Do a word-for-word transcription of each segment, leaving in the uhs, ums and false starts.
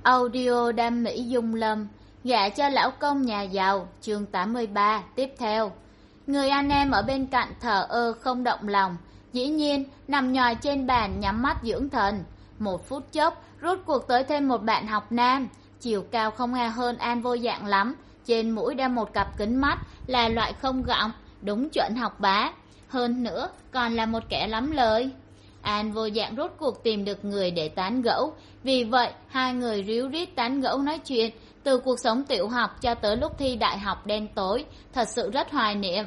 Audio đam mỹ dung lâm, gả cho lão công nhà giàu, chương tám mươi ba, tiếp theo. Người anh em ở bên cạnh thờ ơ không động lòng, dĩ nhiên nằm nhòi trên bàn nhắm mắt dưỡng thần. Một phút chốc, rút cuộc tới thêm một bạn học nam, chiều cao không e hơn An Vô Dạng lắm, trên mũi đeo một cặp kính mắt là loại không gọng, đúng chuẩn học bá. Hơn nữa, còn là một kẻ lắm lời. An Vô Dạng rốt cuộc tìm được người để tán gẫu, vì vậy hai người ríu rít tán gẫu nói chuyện, từ cuộc sống tiểu học cho tới lúc thi đại học đen tối, thật sự rất hoài niệm.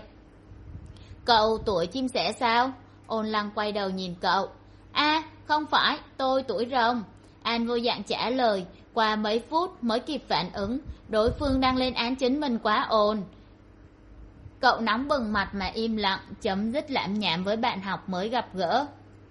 Cậu tuổi chim sẻ sao? Ôn Lăng quay đầu nhìn cậu. A, không phải, tôi tuổi rồng. An Vô Dạng trả lời, qua mấy phút mới kịp phản ứng, đối phương đang lên án chính mình quá ồn. Cậu nóng bừng mặt mà im lặng, chấm dứt lãm nhảm với bạn học mới gặp gỡ.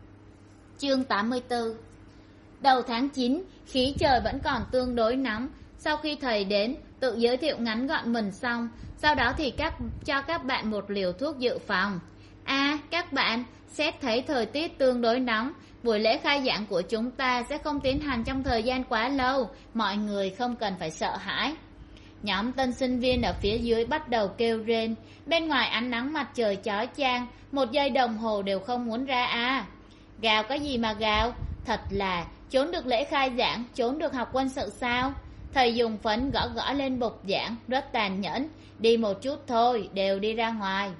Chương tám mươi tư. Đầu tháng chín, khí trời vẫn còn tương đối nóng. Sau khi thầy đến, tự giới thiệu ngắn gọn mình xong, sau đó thì các cho các bạn một liều thuốc dự phòng. A, à, các bạn, xét thấy thời tiết tương đối nóng, buổi lễ khai giảng của chúng ta sẽ không tiến hành trong thời gian quá lâu, mọi người không cần phải sợ hãi. Nhóm tân sinh viên ở phía dưới bắt đầu kêu rên, bên ngoài ánh nắng mặt trời chói chang, một giây đồng hồ đều không muốn ra à. Gào cái gì mà gào, thật là trốn được lễ khai giảng, trốn được học quân sự sao? Thầy dùng phấn gõ gõ lên bục giảng, rất tàn nhẫn, đi một chút thôi, đều đi ra ngoài.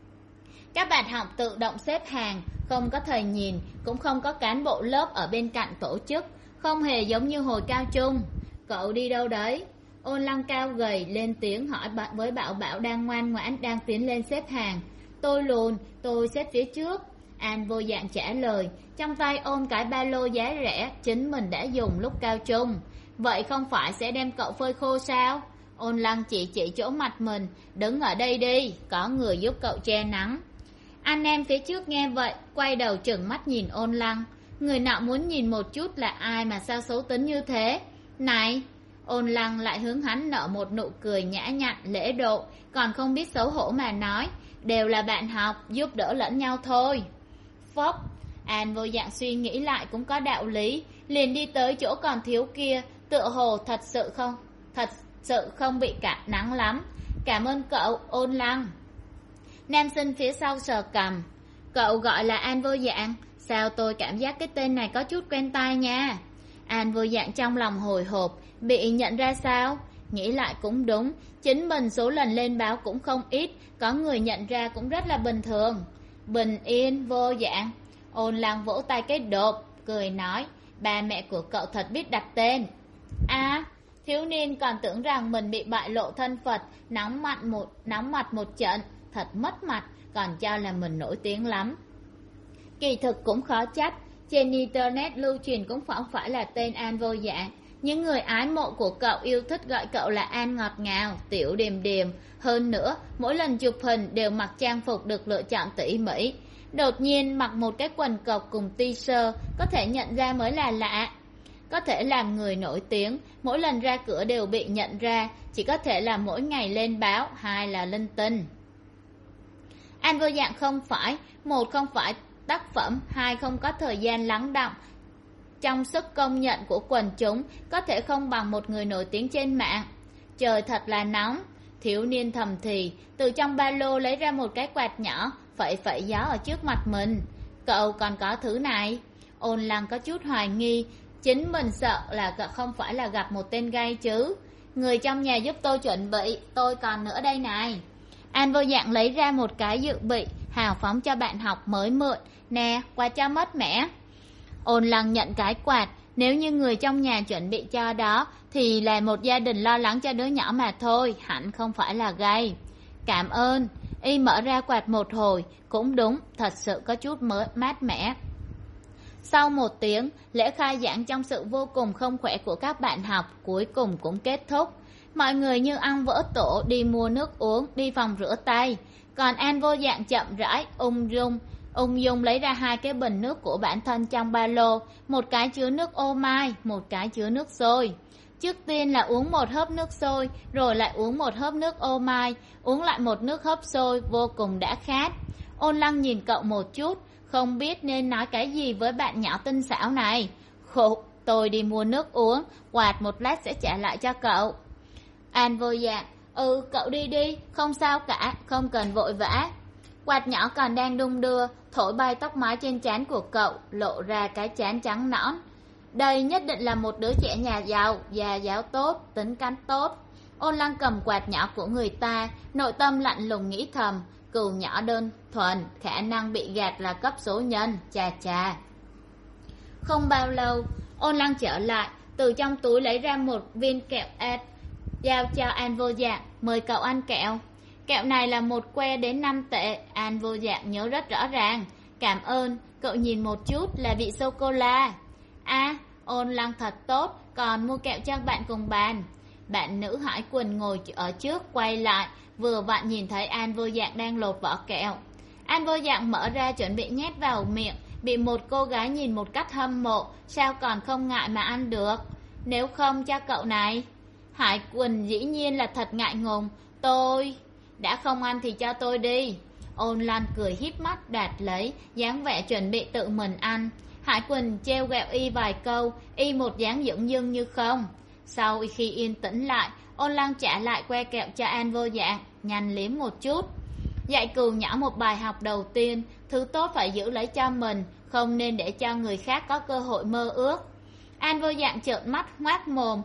Các bạn học tự động xếp hàng, không có thầy nhìn, cũng không có cán bộ lớp ở bên cạnh tổ chức, không hề giống như hồi cao trung. Cậu đi đâu đấy? Ôn Lăng cao gầy lên tiếng hỏi với Bảo Bảo đang ngoan ngoãn đang tiến lên xếp hàng. Tôi lùn, tôi xếp phía trước. An Vô Dạng trả lời, trong tay ôm cái ba lô giá rẻ chính mình đã dùng lúc cao trung. Vậy không phải sẽ đem cậu phơi khô sao? Ôn Lăng chỉ chỉ chỗ mặt mình, đứng ở đây đi, có người giúp cậu che nắng. Anh em phía trước nghe vậy, quay đầu trừng mắt nhìn Ôn Lăng. Người nọ muốn nhìn một chút là ai mà sao xấu tính như thế? Này! Ôn Lăng lại hướng hắn nở một nụ cười nhã nhặn lễ độ, còn không biết xấu hổ mà nói, đều là bạn học, giúp đỡ lẫn nhau thôi. Phốc! An Vô Dạng suy nghĩ lại cũng có đạo lý, liền đi tới chỗ còn thiếu kia, tựa hồ thật sự không, thật sự không bị cả nắng lắm. Cảm ơn cậu, Ôn Lăng. Nam sinh phía sau sờ cằm. Cậu gọi là An Vô Dạng, sao tôi cảm giác cái tên này có chút quen tai nha. An Vô Dạng trong lòng hồi hộp, bị nhận ra sao? Nghĩ lại cũng đúng, chính mình số lần lên báo cũng không ít, có người nhận ra cũng rất là bình thường. Bình yên, Vô Dạng. Ôn Lăng vỗ tay cái đột, cười nói, ba mẹ của cậu thật biết đặt tên. À, thiếu niên còn tưởng rằng mình bị bại lộ thân phận, nóng mặt một, nóng mặt một trận, thật mất mặt, còn cho là mình nổi tiếng lắm. Kỳ thực cũng khó trách, trên internet lưu truyền cũng không phải là tên An Vô Dạng. Những người ái mộ của cậu yêu thích gọi cậu là An ngọt ngào, tiểu điềm điềm. Hơn nữa, mỗi lần chụp hình đều mặc trang phục được lựa chọn tỉ mỉ. Đột nhiên mặc một cái quần cộc cùng t-shirt, có thể nhận ra mới là lạ. Có thể làm người nổi tiếng, mỗi lần ra cửa đều bị nhận ra, chỉ có thể là mỗi ngày lên báo, hai là linh tinh. An Vô Dạng không phải, một không phải tác phẩm, hai không có thời gian lắng đọng. Trong sức công nhận của quần chúng, có thể không bằng một người nổi tiếng trên mạng. Trời thật là nóng, thiếu niên thầm thì, từ trong ba lô lấy ra một cái quạt nhỏ, phẩy phẩy gió ở trước mặt mình. Cậu còn có thứ này? Ôn Lăng có chút hoài nghi, chính mình sợ là không phải là gặp một tên gay chứ. Người trong nhà giúp tôi chuẩn bị, tôi còn nữa đây này. An Vô Dạng lấy ra một cái dự bị, hào phóng cho bạn học mới mượn. Nè, quạt cho mất mẻ. Ôn Lăng nhận cái quạt, nếu như người trong nhà chuẩn bị cho đó, thì là một gia đình lo lắng cho đứa nhỏ mà thôi, hẳn không phải là gay. Cảm ơn. Y mở ra quạt một hồi, cũng đúng, thật sự có chút mới mát mẻ. Sau một tiếng, lễ khai giảng trong sự vô cùng không khỏe của các bạn học cuối cùng cũng kết thúc. Mọi người như ăn vỡ tổ đi mua nước uống, đi phòng rửa tay. Còn An Vô Dạng chậm rãi, ung dung, ung dung lấy ra hai cái bình nước của bản thân trong ba lô, một cái chứa nước ô mai, một cái chứa nước sôi. Trước tiên là uống một hớp nước sôi, rồi lại uống một hớp nước ô mai, uống lại một nước hớp sôi, vô cùng đã khát. Ôn Lăng nhìn cậu một chút, không biết nên nói cái gì với bạn nhỏ tinh xảo này. Khụ, tôi đi mua nước uống, quạt một lát sẽ trả lại cho cậu. An vô dạng, ừ cậu đi đi, không sao cả, không cần vội vã. Quạt nhỏ còn đang đung đưa, thổi bay tóc mái trên trán của cậu, lộ ra cái trán trắng nõn. Đây nhất định là một đứa trẻ nhà giàu, già giáo tốt, tính cách tốt. Ôn Lăng cầm quạt nhỏ của người ta, nội tâm lạnh lùng nghĩ thầm, cừu nhỏ đơn thuần, khả năng bị gạt là cấp số nhân, chà chà. Không bao lâu, Ôn Lăng trở lại, từ trong túi lấy ra một viên kẹo ép, giao cho An vô dạng, mời cậu ăn kẹo. Kẹo này là một que đến năm tệ, An vô dạng nhớ rất rõ ràng. Cảm ơn, cậu nhìn một chút là vị sô-cô-la. À, Ôn Lăng thật tốt, còn mua kẹo cho bạn cùng bàn. Bạn nữ Hải Quỳnh ngồi ở trước quay lại, vừa vặn nhìn thấy An vô dạng đang lột vỏ kẹo. An vô dạng mở ra chuẩn bị nhét vào miệng, bị một cô gái nhìn một cách hâm mộ, sao còn không ngại mà ăn được. Nếu không cho cậu này. Hải Quỳnh dĩ nhiên là thật ngại ngùng. Tôi đã không ăn thì cho tôi đi. Ôn Lan cười híp mắt đạt lấy, dáng vẻ chuẩn bị tự mình ăn. Hải Quỳnh trêu ghẹo y vài câu, y một dáng dửng dưng như không. Sau khi yên tĩnh lại, Ôn Lan trả lại que kẹo cho An vô dạng, nhăn liếm một chút. Dạy cừu nhỏ một bài học đầu tiên, thứ tốt phải giữ lấy cho mình, không nên để cho người khác có cơ hội mơ ước. An vô dạng trợn mắt ngoác mồm,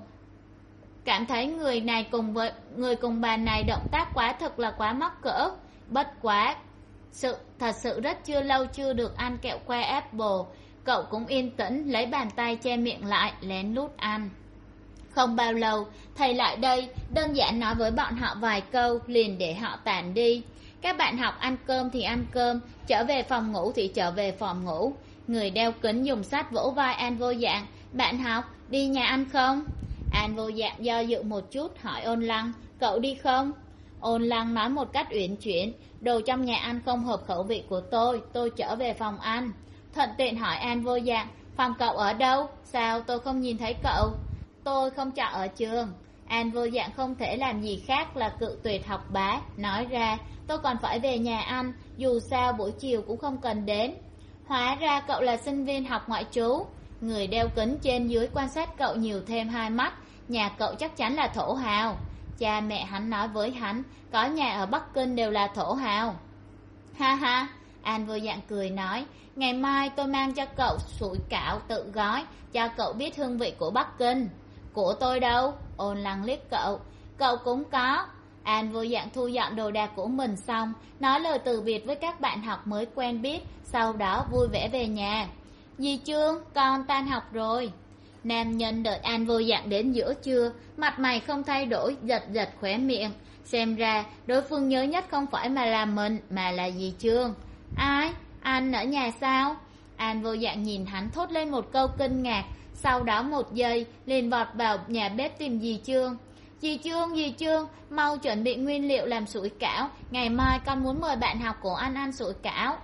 cảm thấy người này cùng với người cùng bàn này động tác quá thực là quá mắc cỡ. Bất quá sự thật sự rất chưa lâu chưa được ăn kẹo que apple, cậu cũng yên tĩnh lấy bàn tay che miệng lại, lén lút ăn. Không bao lâu thầy lại đây, đơn giản nói với bọn họ vài câu liền để họ tản đi. Các bạn học ăn cơm thì ăn cơm, trở về phòng ngủ thì trở về phòng ngủ. Người đeo kính dùng sát vỗ vai An vô dạng, bạn học đi nhà ăn không? An vô dạng do dự một chút hỏi Ôn Lăng, cậu đi không? Ôn Lăng nói một cách uyển chuyển, đồ trong nhà ăn không hợp khẩu vị của tôi, tôi trở về phòng ăn. Thuận tiện hỏi An vô dạng, phòng cậu ở đâu? Sao tôi không nhìn thấy cậu? Tôi không trọ ở trường. An vô dạng không thể làm gì khác là cự tuyệt học bá, nói ra, tôi còn phải về nhà ăn, dù sao buổi chiều cũng không cần đến. Hóa ra cậu là sinh viên học ngoại trú. Người đeo kính trên dưới quan sát cậu nhiều thêm hai mắt, nhà cậu chắc chắn là thổ hào. Cha mẹ hắn nói với hắn, có nhà ở Bắc Kinh đều là thổ hào. Ha ha, An vô dạng cười nói, ngày mai tôi mang cho cậu sủi cảo tự gói, cho cậu biết hương vị của Bắc Kinh. Của tôi đâu? Ôn Lăng liếc cậu, cậu cũng có. An vô dạng thu dọn đồ đạc của mình xong, nói lời từ biệt với các bạn học mới quen biết, sau đó vui vẻ về nhà. Dì Trương, con tan học rồi. Nam nhân đợi An vô dạng đến giữa trưa, mặt mày không thay đổi, giật giật khóe miệng. Xem ra đối phương nhớ nhất không phải mà là mình, mà là dì Trương. Ai? Anh ở nhà sao? An vô dạng nhìn hắn thốt lên một câu kinh ngạc, sau đó một giây liền vọt vào nhà bếp tìm dì Trương. Dì Trương, dì Trương, mau chuẩn bị nguyên liệu làm sủi cảo, ngày mai con muốn mời bạn học của anh ăn sủi cảo.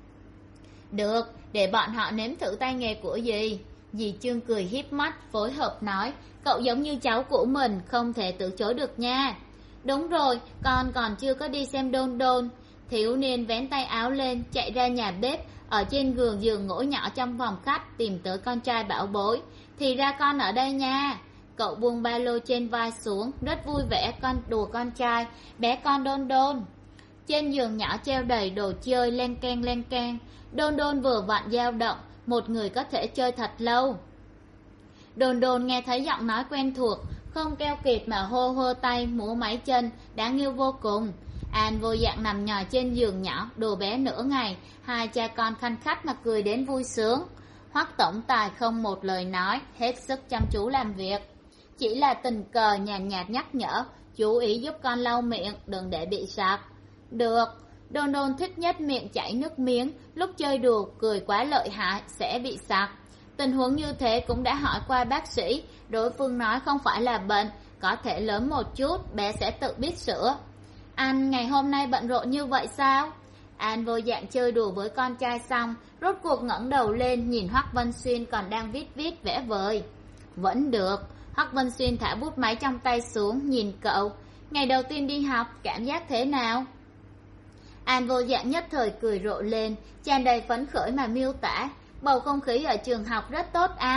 Được, để bọn họ nếm thử tay nghề của dì. Dì Trương cười híp mắt, phối hợp nói, cậu giống như cháu của mình, không thể từ chối được nha. Đúng rồi, con còn chưa có đi xem Đôn Đôn. Thiếu niên vén tay áo lên, chạy ra nhà bếp, ở trên giường giường gỗ nhỏ trong phòng khách tìm tới con trai bảo bối. Thì ra con ở đây nha. Cậu buông ba lô trên vai xuống, rất vui vẻ con đùa con trai, bé con Đôn Đôn. Trên giường nhỏ treo đầy đồ chơi len keng len keng. Đôn Đôn vừa vặn dao động, một người có thể chơi thật lâu. Đôn Đôn nghe thấy giọng nói quen thuộc, không keo kiệt mà hô hô tay múa máy chân, đáng yêu vô cùng. An vô dạng nằm nhòi trên giường nhỏ, đồ bé nửa ngày, hai cha con khanh khách mà cười đến vui sướng. Hoắc tổng tài không một lời nói, hết sức chăm chú làm việc, chỉ là tình cờ nhàn nhạt, nhạt nhắc nhở, chú ý giúp con lau miệng, đừng để bị sặc. Được. Đôn Đôn thích nhất miệng chảy nước miếng, lúc chơi đùa cười quá lợi hại sẽ bị sặc. Tình huống như thế cũng đã hỏi qua bác sĩ, đối phương nói không phải là bệnh, có thể lớn một chút bé sẽ tự biết sửa. Anh ngày hôm nay bận rộn như vậy sao? An vô dạng chơi đùa với con trai xong, rốt cuộc ngẩng đầu lên nhìn Hoắc Vân Xuyên còn đang viết viết vẽ vời. Vẫn được. Hoắc Vân Xuyên thả bút máy trong tay xuống, nhìn cậu. Ngày đầu tiên đi học, cảm giác thế nào? An vô dạng nhất thời cười rộ lên, tràn đầy phấn khởi mà miêu tả. Bầu không khí ở trường học rất tốt à,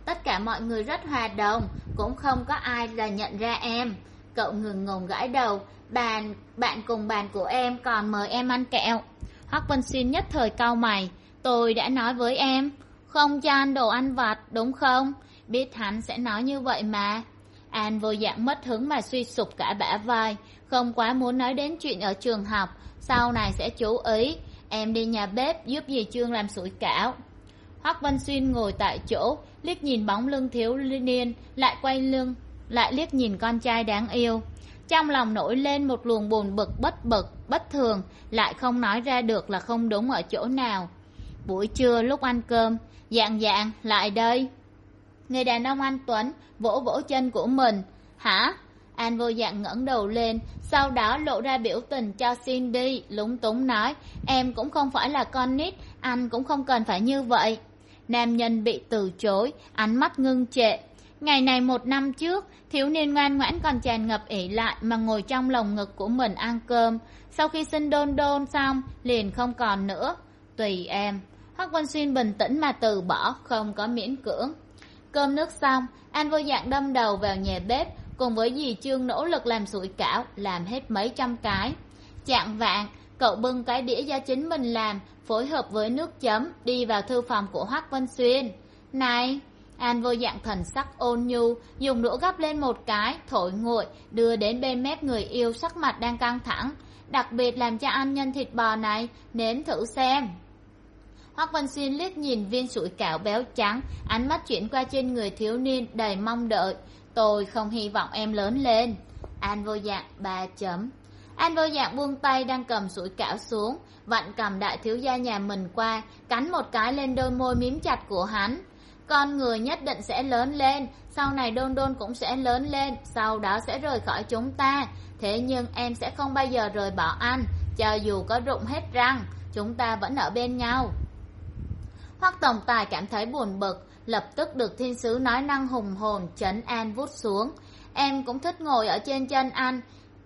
tất cả mọi người rất hòa đồng, cũng không có ai là nhận ra em. Cậu ngừng ngùng gãi đầu. Bạn, bạn cùng bàn của em còn mời em ăn kẹo. Hoắc Vân Xuyên nhất thời cau mày. Tôi đã nói với em, không cho ăn đồ ăn vặt, đúng không? Biết hắn sẽ nói như vậy mà. An vô dạng mất hứng mà suy sụp cả bả vai, không quá muốn nói đến chuyện ở trường học, sau này sẽ chú ý. Em đi nhà bếp giúp dì Trương làm sủi cảo. Hoắc Vân Xuyên ngồi tại chỗ, liếc nhìn bóng lưng thiếu niên, lại quay lưng, lại liếc nhìn con trai đáng yêu. Trong lòng nổi lên một luồng buồn bực bất bực, bất thường, lại không nói ra được là không đúng ở chỗ nào. Buổi trưa lúc ăn cơm, Dạng Dạng lại đây. Người đàn ông anh tuấn vỗ vỗ chân của mình. Hả? An vô dạng ngẩng đầu lên, sau đó lộ ra biểu tình cho xin đi, lúng túng nói, em cũng không phải là con nít, anh cũng không cần phải như vậy. Nam nhân bị từ chối, ánh mắt ngưng trệ. Ngày này một năm trước, thiếu niên ngoan ngoãn còn tràn ngập ỷ lại mà ngồi trong lồng ngực của mình ăn cơm. Sau khi sinh đôn đôn xong, liền không còn nữa. Tùy em. Hoắc Vân Xuyên bình tĩnh mà từ bỏ, không có miễn cưỡng. Cơm nước xong, An vô dạng đâm đầu vào nhà bếp, cùng với dì Trương nỗ lực làm sủi cảo, làm hết mấy trăm cái. Chạng vạng, cậu bưng cái đĩa do chính mình làm, phối hợp với nước chấm, đi vào thư phòng của Hoắc Vân Xuyên. Này! An vô dạng thần sắc ôn nhu, dùng đũa gắp lên một cái, thổi nguội, đưa đến bên mép người yêu sắc mặt đang căng thẳng. Đặc biệt làm cho ăn nhân thịt bò này, nếm thử xem. Hoắc Vân Xuyên liếc nhìn viên sủi cảo béo trắng, ánh mắt chuyển qua trên người thiếu niên đầy mong đợi. Tôi không hy vọng em lớn lên. An vô dạng ba chấm. An vô dạng buông tay đang cầm sủi cảo xuống, vặn cầm đại thiếu gia nhà mình qua, cắn một cái lên đôi môi mím chặt của hắn. Con người nhất định sẽ lớn lên, sau này đôn đôn cũng sẽ lớn lên, sau đó sẽ rời khỏi chúng ta. Thế nhưng em sẽ không bao giờ rời bỏ anh, cho dù có rụng hết răng, chúng ta vẫn ở bên nhau. Hoắc tổng tài cảm thấy buồn bực, lập tức được thiên sứ nói năng hùng hồn trấn an vút xuống. Em cũng thích ngồi ở trên chân anh,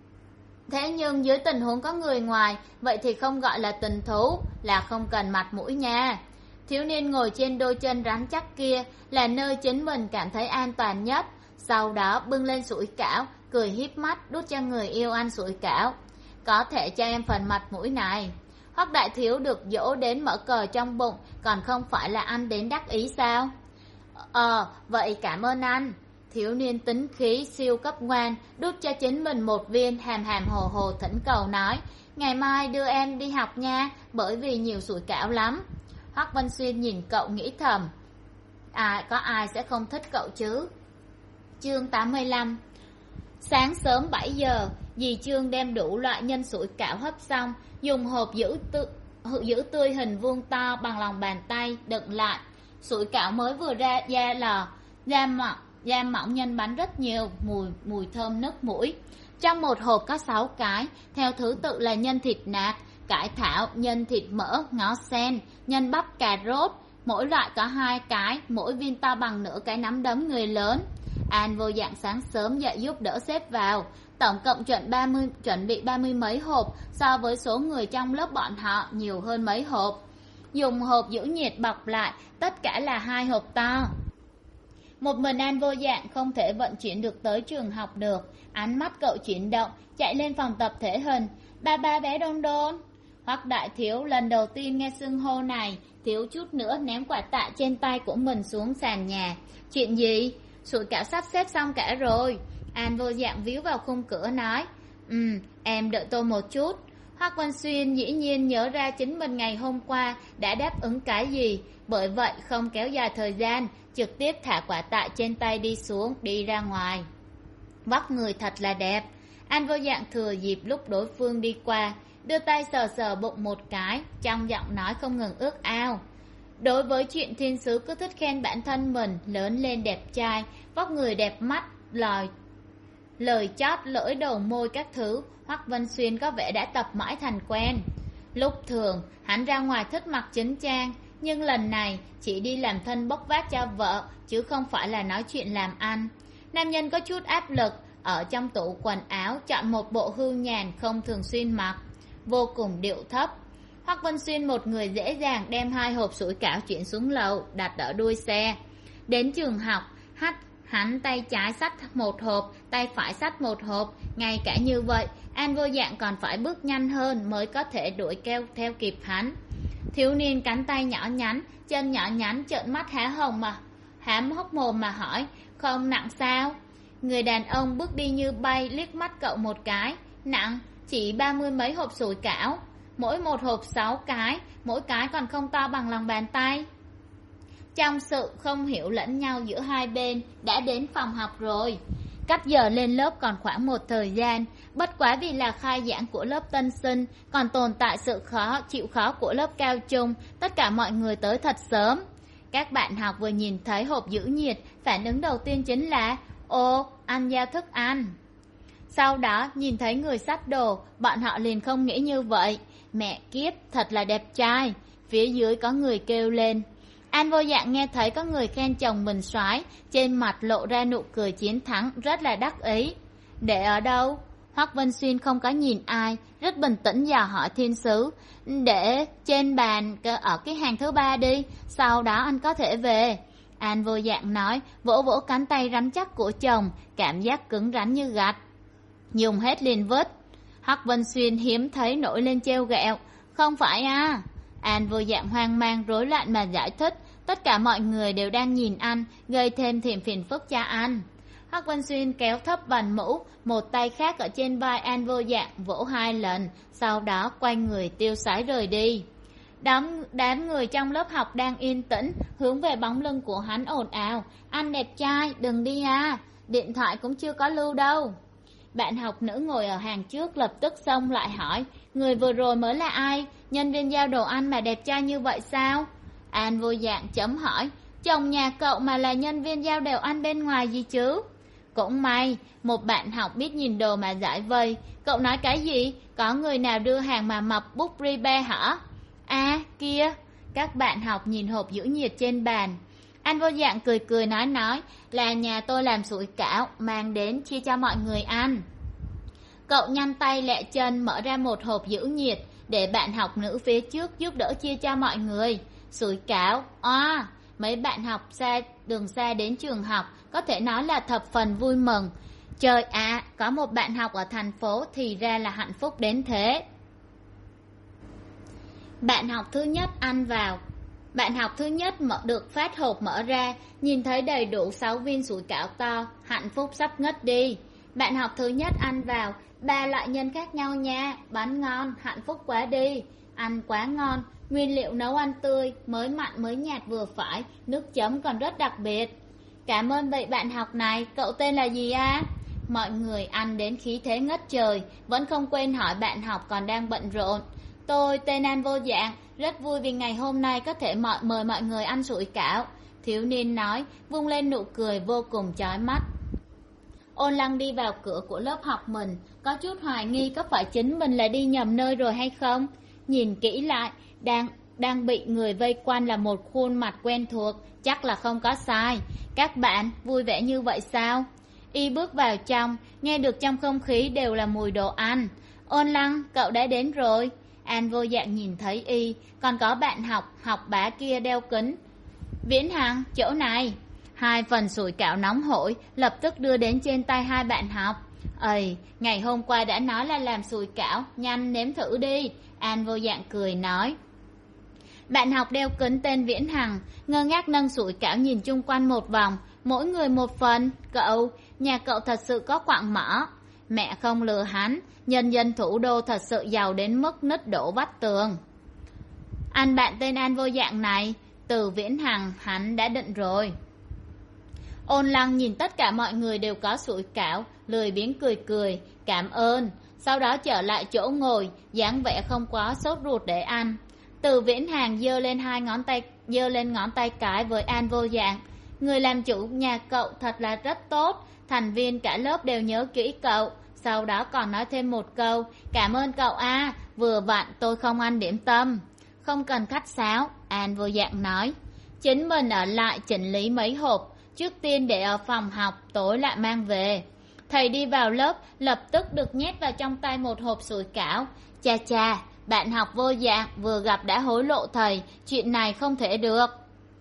thế nhưng dưới tình huống có người ngoài, vậy thì không gọi là tình thú, là không cần mặt mũi nha. Thiếu niên ngồi trên đôi chân rắn chắc kia là nơi chính mình cảm thấy an toàn nhất. Sau đó bưng lên sủi cảo, cười híp mắt đút cho người yêu ăn sủi cảo. Có thể cho em phần mặt mũi này. Hoắc đại thiếu được dỗ đến mở cờ trong bụng, còn không phải là ăn đến đắc ý sao? Ờ, vậy cảm ơn anh. Thiếu niên tính khí siêu cấp ngoan, đút cho chính mình một viên, hàm hàm hồ hồ thỉnh cầu nói, ngày mai đưa em đi học nha, bởi vì nhiều sủi cảo lắm. Hoắc Vân Xuyên nhìn cậu nghĩ thầm, à, có ai sẽ không thích cậu chứ. Chương tám mươi lăm. Sáng sớm bảy giờ, dì Trương đem đủ loại nhân sủi cảo hấp xong, dùng hộp giữ, tự, giữ tươi hình vuông to bằng lòng bàn tay đựng lại. Sủi cảo mới vừa ra da lò, da mỏng, da mỏng nhân bánh rất nhiều, mùi mùi thơm nức mũi. Trong một hộp có sáu cái, theo thứ tự là nhân thịt nạc, cải thảo, nhân thịt mỡ, ngó sen, nhân bắp, cà rốt. Mỗi loại có hai cái, mỗi viên to bằng nửa cái nắm đấm người lớn. An vô dạng sáng sớm dậy giúp đỡ xếp vào, tổng cộng chuẩn ba mươi, chuẩn bị ba mươi mấy hộp, so với số người trong lớp bọn họ nhiều hơn mấy hộp. Dùng hộp giữ nhiệt bọc lại, tất cả là hai hộp to. Một mình An vô dạng không thể vận chuyển được tới trường học được, ánh mắt cậu chuyển động, chạy lên phòng tập thể hình. Ba ba bé đôn đôn. Hoắc đại thiếu lần đầu tiên nghe xưng hô này, thiếu chút nữa ném quả tạ trên tay của mình xuống sàn nhà. Chuyện gì? Sủi cảo sắp xếp xong cả rồi. An vô dạng víu vào khung cửa nói, Ừ, em đợi tôi một chút. Hoắc Vân Xuyên dĩ nhiên nhớ ra chính mình ngày hôm qua đã đáp ứng cái gì, bởi vậy không kéo dài thời gian, trực tiếp thả quả tạ trên tay đi xuống, đi ra ngoài. Vóc người thật là đẹp. An vô dạng thừa dịp lúc đối phương đi qua, đưa tay sờ sờ bụng một cái, trong giọng nói không ngừng ước ao. Đối với chuyện thiên sứ cứ thích khen bản thân mình lớn lên đẹp trai, vóc người đẹp mắt, lời lời chót lưỡi đầu môi các thứ, Hoắc Vân Xuyên có vẻ đã tập mãi thành quen. Lúc thường hắn ra ngoài thích mặc chính trang, nhưng lần này chỉ đi làm thân bốc vác cho vợ, chứ không phải là nói chuyện làm ăn. Nam nhân có chút áp lực, ở trong tủ quần áo chọn một bộ hưu nhàn không thường xuyên mặc, vô cùng điệu thấp. Hoắc Vân Xuyên một người dễ dàng đem hai hộp sủi cảo chuyển xuống lầu, đặt ở đuôi xe. Đến trường học, hắt hắn tay trái xách một hộp, tay phải xách một hộp. Ngay cả như vậy, An Vô Dạng còn phải bước nhanh hơn mới có thể đuổi keo theo kịp hắn. Thiếu niên cánh tay nhỏ nhắn, chân nhỏ nhắn trợn mắt há hồng mà há hốc mồm mà hỏi, không nặng sao? Người đàn ông bước đi như bay liếc mắt cậu một cái, nặng, chỉ ba mươi mấy hộp sủi cảo, mỗi một hộp sáu cái, mỗi cái còn không to bằng lòng bàn tay. Trong sự không hiểu lẫn nhau giữa hai bên, đã đến phòng học rồi. Cách giờ lên lớp còn khoảng một thời gian, bất quá vì là khai giảng của lớp tân sinh, còn tồn tại sự khó chịu khó của lớp cao trung, tất cả mọi người tới thật sớm. Các bạn học vừa nhìn thấy hộp giữ nhiệt, phản ứng đầu tiên chính là ô, ăn giao thức ăn. Sau đó nhìn thấy người xách đồ, bọn họ liền không nghĩ như vậy. Mẹ kiếp, thật là đẹp trai. Phía dưới có người kêu lên. An Vô Dạng nghe thấy có người khen chồng mình soái, trên mặt lộ ra nụ cười chiến thắng, rất là đắc ý. Để ở đâu? Hoắc Vân Xuyên không có nhìn ai, rất bình tĩnh dò hỏi thiên sứ. Để trên bàn ở cái hàng thứ ba đi, sau đó anh có thể về. An Vô Dạng nói, vỗ vỗ cánh tay rắn chắc của chồng, cảm giác cứng rắn như gạch. Dùng hết liền vứt. Hoắc Vân Xuyên hiếm thấy nổi lên trêu ghẹo. Không phải à? An Vô Dạng hoang mang rối loạn mà giải thích, tất cả mọi người đều đang nhìn anh, gây thêm thiềm phiền phức cho anh. Hoắc Vân Xuyên kéo thấp vành mũ, một tay khác ở trên vai An Vô Dạng vỗ hai lần, sau đó quay người tiêu sái rời đi. Đám, đám người trong lớp học đang yên tĩnh, hướng về bóng lưng của hắn ồn ào. Anh đẹp trai, đừng đi à, điện thoại cũng chưa có lưu đâu. Bạn học nữ ngồi ở hàng trước lập tức xông lại hỏi, người vừa rồi mới là ai? Nhân viên giao đồ ăn mà đẹp trai như vậy sao? An Vô Dạng chấm hỏi, chồng nhà cậu mà là nhân viên giao đồ ăn bên ngoài gì chứ? Cũng may, một bạn học biết nhìn đồ mà giải vây. Cậu nói cái gì? Có người nào đưa hàng mà mập bút ribe hả? À, kia. Các bạn học nhìn hộp giữ nhiệt trên bàn. An Vô Dạng cười cười nói nói, là nhà tôi làm sủi cảo, mang đến chia cho mọi người ăn. Cậu nhanh tay lẹ chân mở ra một hộp giữ nhiệt, để bạn học nữ phía trước giúp đỡ chia cho mọi người. Sủi cảo, à, mấy bạn học xa đường xa đến trường học, có thể nói là thập phần vui mừng. Trời ạ, à, có một bạn học ở thành phố thì ra là hạnh phúc đến thế. Bạn học thứ nhất ăn vào. Bạn học thứ nhất mở được phát hộp mở ra, nhìn thấy đầy đủ sáu viên sủi cảo to, hạnh phúc sắp ngất đi. Bạn học thứ nhất ăn vào, ba loại nhân khác nhau nha, bánh ngon, hạnh phúc quá đi. Ăn quá ngon, nguyên liệu nấu ăn tươi, mới mặn mới nhạt vừa phải, nước chấm còn rất đặc biệt. Cảm ơn vị bạn học này, cậu tên là gì à? Mọi người ăn đến khí thế ngất trời, vẫn không quên hỏi bạn học còn đang bận rộn. Tôi tên An Vô Dạng, rất vui vì ngày hôm nay có thể mọi, mời mọi người ăn sủi cảo. Thiếu niên nói, vung lên nụ cười vô cùng chói mắt. Ôn Lăng đi vào cửa của lớp học mình, có chút hoài nghi có phải chính mình là đi nhầm nơi rồi hay không. Nhìn kỹ lại, đang đang bị người vây quanh là một khuôn mặt quen thuộc, chắc là không có sai. Các bạn vui vẻ như vậy sao? Y bước vào trong, nghe được trong không khí đều là mùi đồ ăn. Ôn Lăng, cậu đã đến rồi. An Vô Dạng nhìn thấy Y, còn có bạn học, học bá kia đeo kính. Viễn Hằng, chỗ này. Hai phần sủi cảo nóng hổi lập tức đưa đến trên tay hai bạn học. Ây, ngày hôm qua đã nói là làm sủi cảo, nhanh nếm thử đi. An Vô Dạng cười nói. Bạn học đeo kính tên Viễn Hằng ngơ ngác nâng sủi cảo nhìn chung quanh một vòng, mỗi người một phần. Cậu, nhà cậu thật sự có quặng mỏ. Mẹ không lừa hắn, nhân dân thủ đô thật sự giàu đến mức nứt đổ vách tường. Anh bạn tên An Vô Dạng này, từ Viễn Hằng hắn đã định rồi. Ôn Lăng nhìn tất cả mọi người đều có sủi cảo, lười biếng cười cười, cảm ơn. Sau đó trở lại chỗ ngồi, dáng vẻ không quá sốt ruột để ăn. Từ Viễn Hằng giơ lên hai ngón tay, giơ lên ngón tay cái với An Vô Dạng. Người làm chủ nhà cậu thật là rất tốt, thành viên cả lớp đều nhớ kỹ cậu. Sau đó còn nói thêm một câu, cảm ơn cậu a, vừa vặn tôi không ăn điểm tâm. Không cần khách sáo, An Vô Dạng nói. Chính mình ở lại chỉnh lý mấy hộp, trước tiên để ở phòng học, tối lại mang về. Thầy đi vào lớp, lập tức được nhét vào trong tay một hộp sủi cảo. Cha cha, bạn học Vô Dạng vừa gặp đã hối lộ thầy, chuyện này không thể được.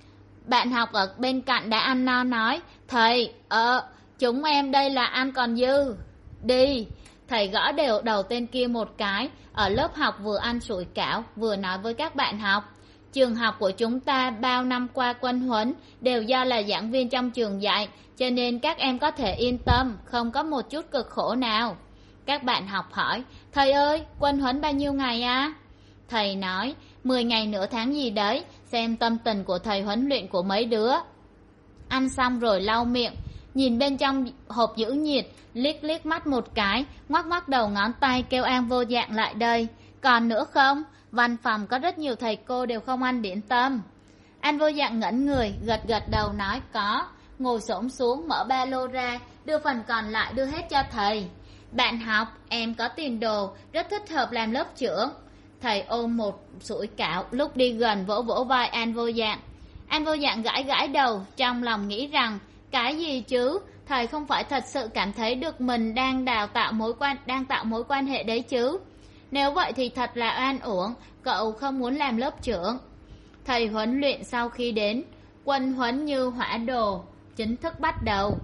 Bạn học ở bên cạnh đã ăn no nói, thầy, ờ, chúng em đây là ăn còn dư. Đi. Thầy gõ đều đầu tên kia một cái, ở lớp học vừa ăn sủi cảo, vừa nói với các bạn học. Trường học của chúng ta bao năm qua quân huấn đều do là giảng viên trong trường dạy, cho nên các em có thể yên tâm, không có một chút cực khổ nào. Các bạn học hỏi, thầy ơi, quân huấn bao nhiêu ngày à? Thầy nói, mười ngày nửa tháng gì đấy, xem tâm tình của thầy huấn luyện của mấy đứa. Ăn xong rồi lau miệng, nhìn bên trong hộp giữ nhiệt, liếc liếc mắt một cái, ngoắc ngoắc đầu ngón tay kêu An Vô Dạng lại đây. Còn nữa không? Văn phòng có rất nhiều thầy cô đều không ăn điểm tâm. An Vô Dạng ngẩn người, gật gật đầu nói có, ngồi xổm xuống mở ba lô ra, đưa phần còn lại đưa hết cho thầy. Bạn học, em có tiền đồ, rất thích hợp làm lớp trưởng. Thầy ôm một sủi cảo, lúc đi gần vỗ vỗ vai An Vô Dạng. An Vô Dạng gãi gãi đầu, trong lòng nghĩ rằng, cái gì chứ, thầy không phải thật sự cảm thấy được mình đang đào tạo mối quan đang tạo mối quan hệ đấy chứ. Nếu vậy thì thật là oan uổng, cậu không muốn làm lớp trưởng. Thầy huấn luyện sau khi đến, quân huấn như hỏa đồ, chính thức bắt đầu.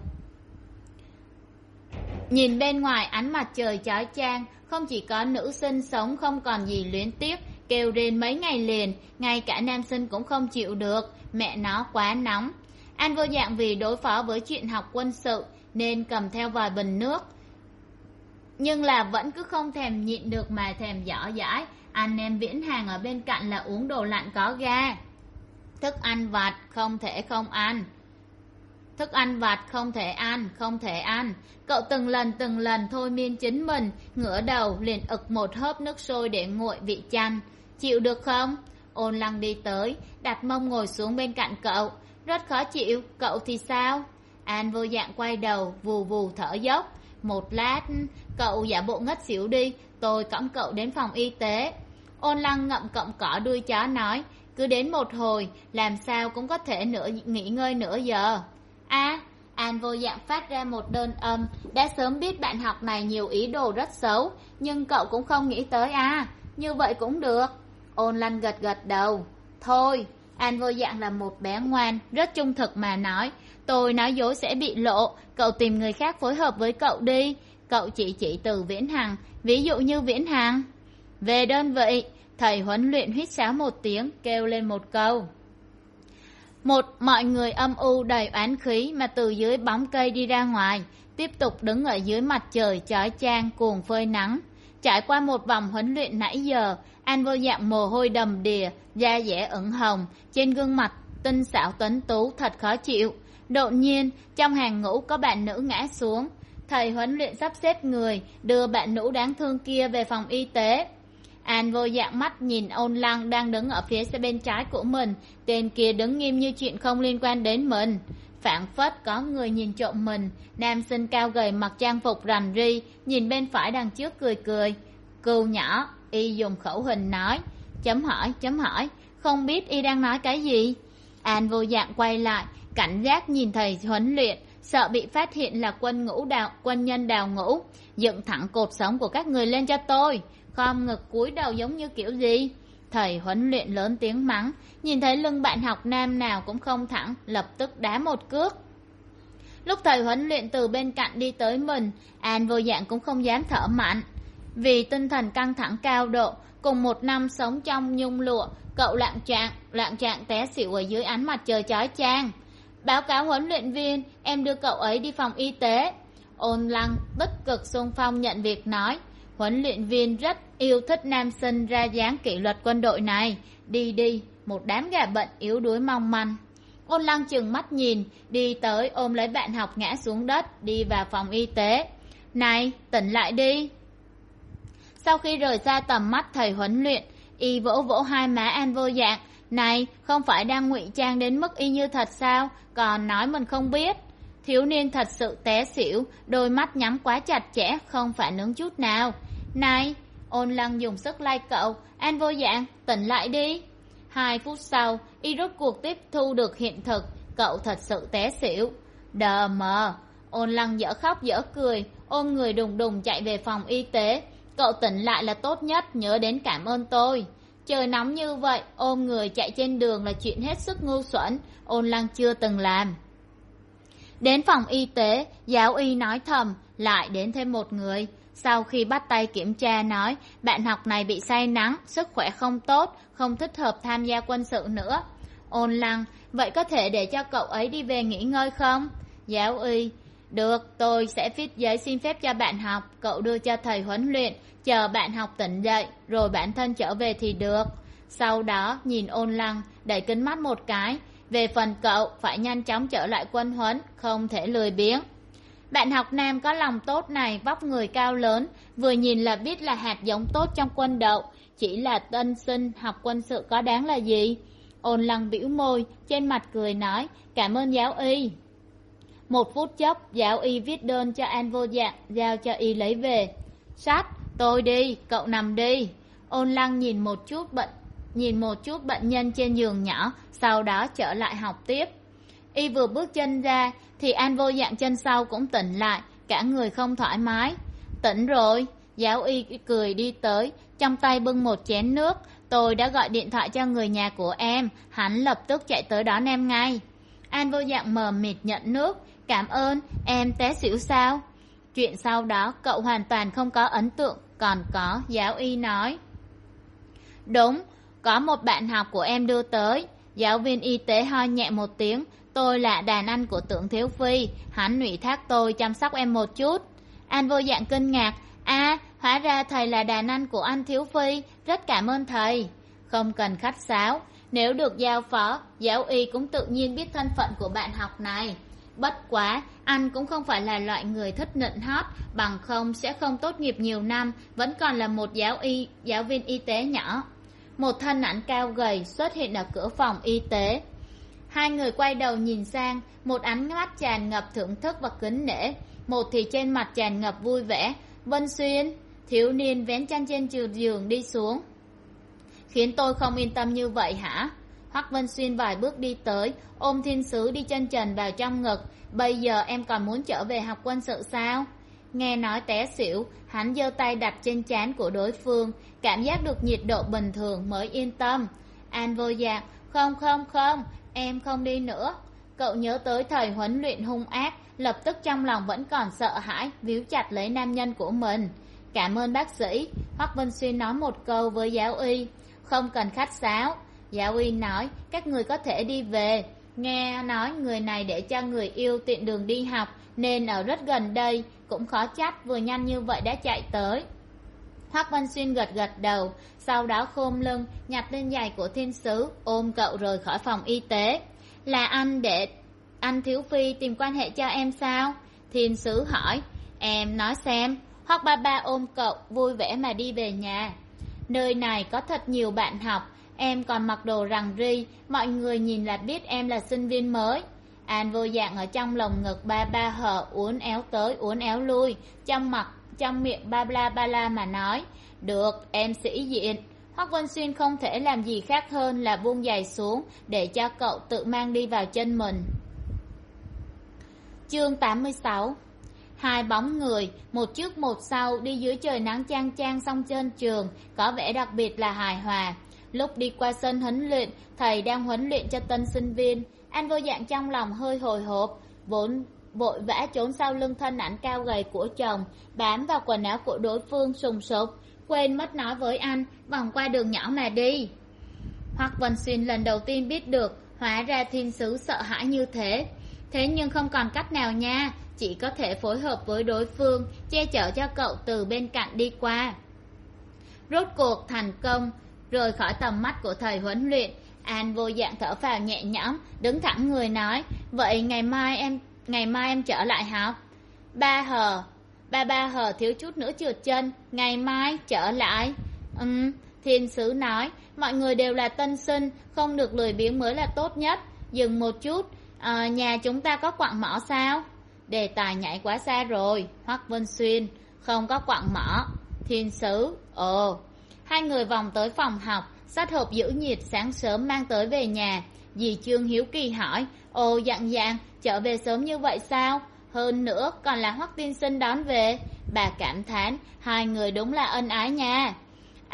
Nhìn bên ngoài ánh mặt trời chói chang, không chỉ có nữ sinh sống không còn gì luyến tiếc, kêu rên mấy ngày liền, ngay cả nam sinh cũng không chịu được, mẹ nó quá nóng. An Vô Dạng vì đối phó với chuyện học quân sự nên cầm theo vài bình nước, nhưng là vẫn cứ không thèm nhịn được mà thèm dõi dãi. Anh em Viễn Hàng ở bên cạnh là uống đồ lạnh có ga. Thức ăn vặt không thể không ăn. Thức ăn vặt không thể ăn, không thể ăn. Cậu từng lần từng lần thôi miên chính mình, ngửa đầu liền ực một hớp nước sôi để nguội vị chanh. Chịu được không? Ôn Lăng đi tới, đặt mông ngồi xuống bên cạnh cậu. Rất khó chịu, cậu thì sao? An Vô Dạng quay đầu, vù vù thở dốc. Một lát, cậu giả bộ ngất xỉu đi, tôi cõng cậu đến phòng y tế. Ôn Lăng ngậm cọng cỏ đuôi chó nói, cứ đến một hồi, làm sao cũng có thể nửa nghỉ ngơi nửa giờ. À, An Vô Dạng phát ra một đơn âm, đã sớm biết bạn học này nhiều ý đồ rất xấu, nhưng cậu cũng không nghĩ tới à, như vậy cũng được. Ôn Lăng gật gật đầu. Thôi, An Vô Dạng là một bé ngoan, rất trung thực mà nói, tôi nói dối sẽ bị lộ, cậu tìm người khác phối hợp với cậu đi. Cậu chỉ chỉ từ Viễn Hằng, ví dụ như Viễn Hằng. Về đơn vị, thầy huấn luyện huýt sáo một tiếng, kêu lên một câu. Một mọi người âm u đầy oán khí mà từ dưới bóng cây đi ra ngoài, tiếp tục đứng ở dưới mặt trời chói chang cuồng phơi nắng. Trải qua một vòng huấn luyện nãy giờ, An Vô Dạng mồ hôi đầm đìa, da dẻ ửng hồng, trên gương mặt tinh xảo tuấn tú thật khó chịu. Đột nhiên, trong hàng ngũ có bạn nữ ngã xuống. Thầy huấn luyện sắp xếp người, đưa bạn nữ đáng thương kia về phòng y tế. An Vô Dạng mắt nhìn Ôn Lăng đang đứng ở phía bên trái của mình, tên kia đứng nghiêm như chuyện không liên quan đến mình. Phảng phất có người nhìn trộm mình, nam sinh cao gầy mặc trang phục rằn ri, nhìn bên phải đằng trước cười cười. Cừu nhỏ, y dùng khẩu hình nói, chấm hỏi, chấm hỏi, không biết y đang nói cái gì. An Vô Dạng quay lại, cảnh giác nhìn thầy huấn luyện, sợ bị phát hiện là quân ngũ đào, quân nhân đào ngũ. Dựng thẳng cột sống của các người lên cho tôi, khom ngực cúi đầu giống như kiểu gì. Thầy huấn luyện lớn tiếng mắng, nhìn thấy lưng bạn học nam nào cũng không thẳng, lập tức đá một cước. Lúc thầy huấn luyện từ bên cạnh đi tới mình, An Vô Dạng cũng không dám thở mạnh. Vì tinh thần căng thẳng cao độ, cùng một năm sống trong nhung lụa, cậu lạng trạng, lạng trạng té xỉu ở dưới ánh mặt trời chói chang. Báo cáo huấn luyện viên, em đưa cậu ấy đi phòng y tế. Ôn Lăng tích cực xung phong nhận việc nói, huấn luyện viên rất yêu thích nam sinh ra dáng kỷ luật quân đội này. Đi đi, một đám gà bệnh yếu đuối mong manh. Ôn Lăng chừng mắt nhìn, đi tới ôm lấy bạn học ngã xuống đất, đi vào phòng y tế. Này, tỉnh lại đi. Sau khi rời xa tầm mắt thầy huấn luyện, y vỗ vỗ hai má An Vô Dạng. Này, không phải đang ngụy trang đến mức y như thật sao, còn nói mình không biết. Thiếu niên thật sự té xỉu, đôi mắt nhắm quá chặt chẽ, không phản ứng chút nào. Này, Ôn Lăng dùng sức lay cậu, An Vô Dạng, tỉnh lại đi. Hai phút sau, y rốt cuộc tiếp thu được hiện thực, cậu thật sự té xỉu. Đờ mờ, Ôn Lăng dở khóc dở cười, ôm người đùng đùng chạy về phòng y tế. Cậu tỉnh lại là tốt nhất, nhớ đến cảm ơn tôi. Trời nóng như vậy, ôm người chạy trên đường là chuyện hết sức ngu xuẩn, Ôn Lăng chưa từng làm. Đến phòng y tế, giáo y nói thầm, lại đến thêm một người. Sau khi bắt tay kiểm tra nói, bạn học này bị say nắng, sức khỏe không tốt, không thích hợp tham gia quân sự nữa. Ôn Lăng, vậy có thể để cho cậu ấy đi về nghỉ ngơi không? Giáo y, được, tôi sẽ viết giấy xin phép cho bạn học, cậu đưa cho thầy huấn luyện, chờ bạn học tỉnh dậy, rồi bản thân trở về thì được. Sau đó nhìn Ôn Lăng, đẩy kính mắt một cái, về phần cậu phải nhanh chóng trở lại quân huấn, không thể lười biếng. Bạn học nam có lòng tốt này, vóc người cao lớn, vừa nhìn là biết là hạt giống tốt trong quân đội, chỉ là tân sinh học quân sự có đáng là gì. Ôn Lăng bĩu môi, trên mặt cười nói, cảm ơn giáo y. Một phút chốc, giáo y viết đơn cho An Vô Dạng, giao cho y lấy về. Sách, tôi đi, cậu nằm đi. Ôn Lăng nhìn một chút bệnh nhìn một chút bệnh nhân trên giường nhỏ, sau đó trở lại học tiếp. Y vừa bước chân ra thì An Vô Dạng chân sau cũng tỉnh lại, cả người không thoải mái. Tỉnh rồi, giáo y cười đi tới, trong tay bưng một chén nước. Tôi đã gọi điện thoại cho người nhà của em, hắn lập tức chạy tới đón em ngay. An Vô Dạng mờ mịt nhận nước, cảm ơn, em té xỉu sao? Chuyện sau đó cậu hoàn toàn không có ấn tượng. Còn có, giáo y nói, đúng, có một bạn học của em đưa tới. Giáo viên y tế ho nhẹ một tiếng, tôi là đàn anh của Tưởng Thiếu Phi, hắn ủy thác tôi chăm sóc em một chút. An Vô Dạng kinh ngạc, a à, hóa ra thầy là đàn anh của anh Thiếu Phi, rất cảm ơn thầy. Không cần khách sáo, nếu được giao phó, giáo y cũng tự nhiên biết thân phận của bạn học này. Bất quá, anh cũng không phải là loại người thích nịnh hót, bằng không sẽ không tốt nghiệp nhiều năm, vẫn còn là một giáo y, giáo viên y tế nhỏ. Một thân ảnh cao gầy xuất hiện ở cửa phòng y tế. Hai người quay đầu nhìn sang, một ánh mắt tràn ngập thưởng thức và kính nể, một thì trên mặt tràn ngập vui vẻ. Vân Xuyên, thiếu niên vén chăn trên giường đi xuống. Khiến tôi không yên tâm như vậy hả? Hoắc Vân Xuyên vài bước đi tới, ôm thiên sứ đi chân trần vào trong ngực. Bây giờ em còn muốn trở về học quân sự sao? Nghe nói té xỉu, hắn giơ tay đặt trên trán của đối phương, cảm giác được nhiệt độ bình thường mới yên tâm. An Vô Dạng, không không không, em không đi nữa. Cậu nhớ tới thầy huấn luyện hung ác, lập tức trong lòng vẫn còn sợ hãi, víu chặt lấy nam nhân của mình. Cảm ơn bác sĩ, Hoắc Vân Xuyên nói một câu với giáo y. Không cần khách sáo, giáo y nói, các người có thể đi về. Nghe nói người này để cho người yêu tiện đường đi học, nên ở rất gần đây, cũng khó trách vừa nhanh như vậy đã chạy tới. Hoắc Vân Xuyên gật gật đầu, sau đó khom lưng nhặt lên giày của thiên sứ, ôm cậu rời khỏi phòng y tế. Là anh để anh Thiếu Phi tìm quan hệ cho em sao? Thiên sứ hỏi. Em nói xem. Hoắc ba ba ôm cậu vui vẻ mà đi về nhà. Nơi này có thật nhiều bạn học, em còn mặc đồ rằng ri, mọi người nhìn là biết em là sinh viên mới. An Vô Dạng ở trong lồng ngực ba ba hở, uốn éo tới uốn éo lui, trong mặt trong miệng ba la ba la mà nói. Được, em sĩ diện. Hoắc Vân Xuyên không thể làm gì khác hơn là buông giày xuống để cho cậu tự mang đi vào chân mình. Chương tám mươi sáu. Hai bóng người, một trước một sau đi dưới trời nắng chang chang song trên trường, có vẻ đặc biệt là hài hòa. Lúc đi qua sân huấn luyện, thầy đang huấn luyện cho tân sinh viên. An Vô Dạng trong lòng hơi hồi hộp, vốn vội vã trốn sau lưng thân ảnh cao gầy của chồng, bám vào quần áo của đối phương sùng sục, quên mất nói với anh, vòng qua đường nhỏ mà đi. Hoắc Vân Xuyên lần đầu tiên biết được, hóa ra thiên sứ sợ hãi như thế. Thế nhưng không còn cách nào nha, chỉ có thể phối hợp với đối phương, che chở cho cậu từ bên cạnh đi qua. Rốt cuộc thành công, rời khỏi tầm mắt của thầy huấn luyện. An Vô Dạng thở phào nhẹ nhõm, đứng thẳng người nói, vậy ngày mai em ngày mai em trở lại học. Ba hờ, ba ba hờ thiếu chút nữa trượt chân, ngày mai trở lại. Ừm, thiên sứ nói, mọi người đều là tân sinh, không được lười biếng mới là tốt nhất. Dừng một chút, à, nhà chúng ta có quặng mỏ sao? Đề tài nhảy quá xa rồi. Hoắc Vân Xuyên, không có quặng mỏ. Thiên sứ, ồ. Hai người vòng tới phòng học, xách hộp giữ nhiệt sáng sớm mang tới về nhà. Dì Trương hiếu kỳ hỏi, ồ Dạng Dạng, trở về sớm như vậy sao? Hơn nữa còn là Hoắc tiên sinh đón về. Bà cảm thán, hai người đúng là ân ái nha. À,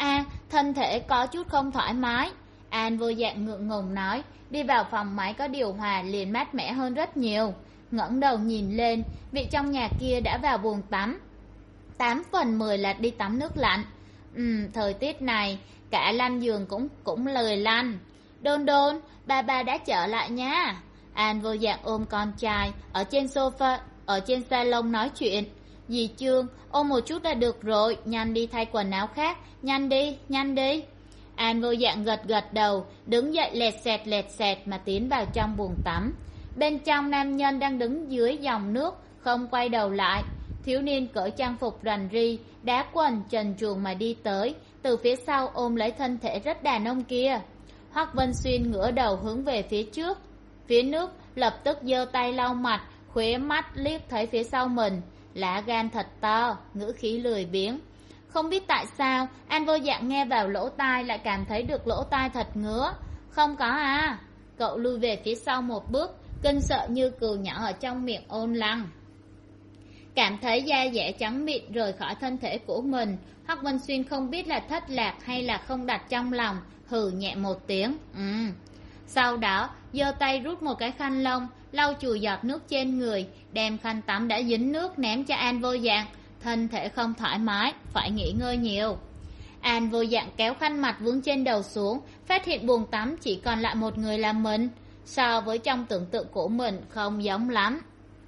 thân thể có chút không thoải mái. An Vô Dạng ngượng ngùng nói. Đi vào phòng máy có điều hòa liền mát mẻ hơn rất nhiều. Ngẩng đầu nhìn lên, vị trong nhà kia đã vào buồng tắm. Tám phần mười là đi tắm nước lạnh. Ừm, thời tiết này cả lăn giường cũng cũng lười lăn. Đôn đôn, ba ba đã trở lại nha. An Vô Dạng ôm con trai ở trên sofa, ở trên salon nói chuyện. Dì Trương, ôm một chút là được rồi, nhanh đi thay quần áo khác, nhanh đi, nhanh đi. An Vô Dạng gật gật đầu, đứng dậy lẹt xẹt lẹt xẹt mà tiến vào trong buồng tắm. Bên trong nam nhân đang đứng dưới dòng nước, không quay đầu lại. Thiếu niên cởi trang phục rằn ri, đá quần trần truồng mà đi tới, từ phía sau ôm lấy thân thể rất đàn ông kia. Hoắc Vân Xuyên ngửa đầu hướng về phía trước, phía nước, lập tức giơ tay lau mặt, khóe mắt liếc thấy phía sau mình. Lá gan thật to, ngữ khí lười biếng. Không biết tại sao An Vô Dạng nghe vào lỗ tai lại cảm thấy được lỗ tai thật ngứa. Không có à. Cậu lui về phía sau một bước, kinh sợ như cừu nhỏ ở trong miệng Ôn Lăng. Cảm thấy da dẻ trắng mịn rời khỏi thân thể của mình. Hoắc Vân Xuyên không biết là thất lạc hay là không đặt trong lòng, hừ nhẹ một tiếng. Ừ. Sau đó giơ tay rút một cái khăn lông, lau chùi giọt nước trên người, đem khăn tắm đã dính nước ném cho An Vô Dạng. Thân thể không thoải mái, phải nghỉ ngơi nhiều. An Vô Dạng kéo khăn mặt vướng trên đầu xuống, phát hiện buồng tắm chỉ còn lại một người là mình. So với trong tưởng tượng của mình không giống lắm.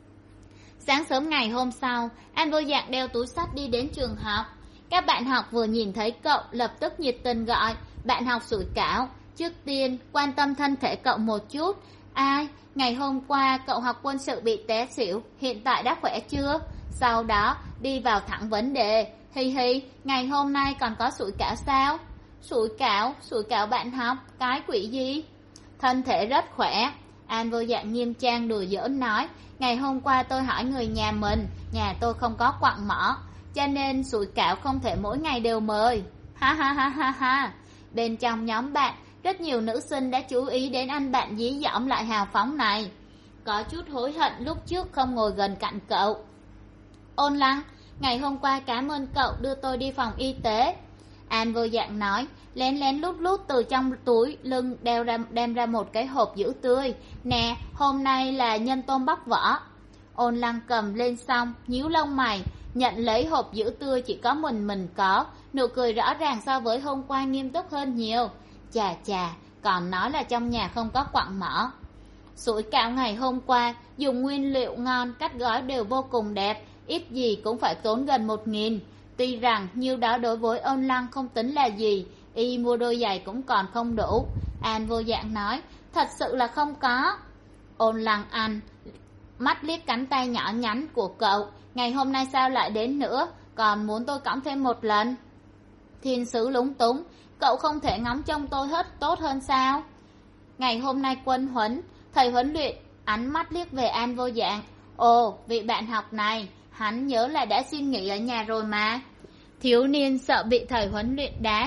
Sáng sớm ngày hôm sau, An Vô Dạng đeo túi xách đi đến trường học. Các bạn học vừa nhìn thấy cậu lập tức nhiệt tình gọi. Bạn học Sủi Cảo, trước tiên quan tâm thân thể cậu một chút. Ai, ngày hôm qua cậu học quân sự bị té xỉu, hiện tại đã khỏe chưa? Sau đó đi vào thẳng vấn đề. Hi hi, ngày hôm nay còn có Sủi Cảo sao? Sủi Cảo, Sủi Cảo bạn học, cái quỷ gì? Thân thể rất khỏe. An Vô Dạng nghiêm trang đùa giỡn nói. Ngày hôm qua tôi hỏi người nhà mình, nhà tôi không có quặng mỏ, cho nên Sủi Cảo không thể mỗi ngày đều mời. Ha ha ha ha ha. Bên trong nhóm bạn, rất nhiều nữ sinh đã chú ý đến anh bạn dí dỏm lại hào phóng này. Có chút hối hận lúc trước không ngồi gần cạnh cậu. Ôn Lăng, ngày hôm qua cảm ơn cậu đưa tôi đi phòng y tế. An Vô Dạng nói, lén lén lút lút từ trong túi lưng đeo ra, đem ra một cái hộp giữ tươi. Nè, hôm nay là nhân tôm bóc vỏ. Ôn Lăng cầm lên xong, nhíu lông mày, nhận lấy hộp giữ tươi chỉ có mình mình có, nụ cười rõ ràng so với hôm qua nghiêm túc hơn nhiều. Chà chà, còn nói là trong nhà không có quặng mỏ. Sủi Cảo ngày hôm qua dùng nguyên liệu ngon, cách gói đều vô cùng đẹp, ít gì cũng phải tốn gần một nghìn. Tuy rằng nhiêu đó đối với Ôn Lăng không tính là gì, y mua đôi giày cũng còn không đủ. An Vô Dạng nói, thật sự là không có. Ôn Lăng ăn, mắt liếc cánh tay nhỏ nhắn của cậu. Ngày hôm nay sao lại đến nữa, còn muốn tôi cõng thêm một lần? Thiên Sứ lúng túng, cậu không thể ngóng trông tôi hết tốt hơn sao? Ngày hôm nay quân huấn, thầy huấn luyện ánh mắt liếc về An Vô Dạng. Ồ, vị bạn học này, hắn nhớ là đã xin nghỉ ở nhà rồi mà. Thiếu niên sợ bị thầy huấn luyện đá,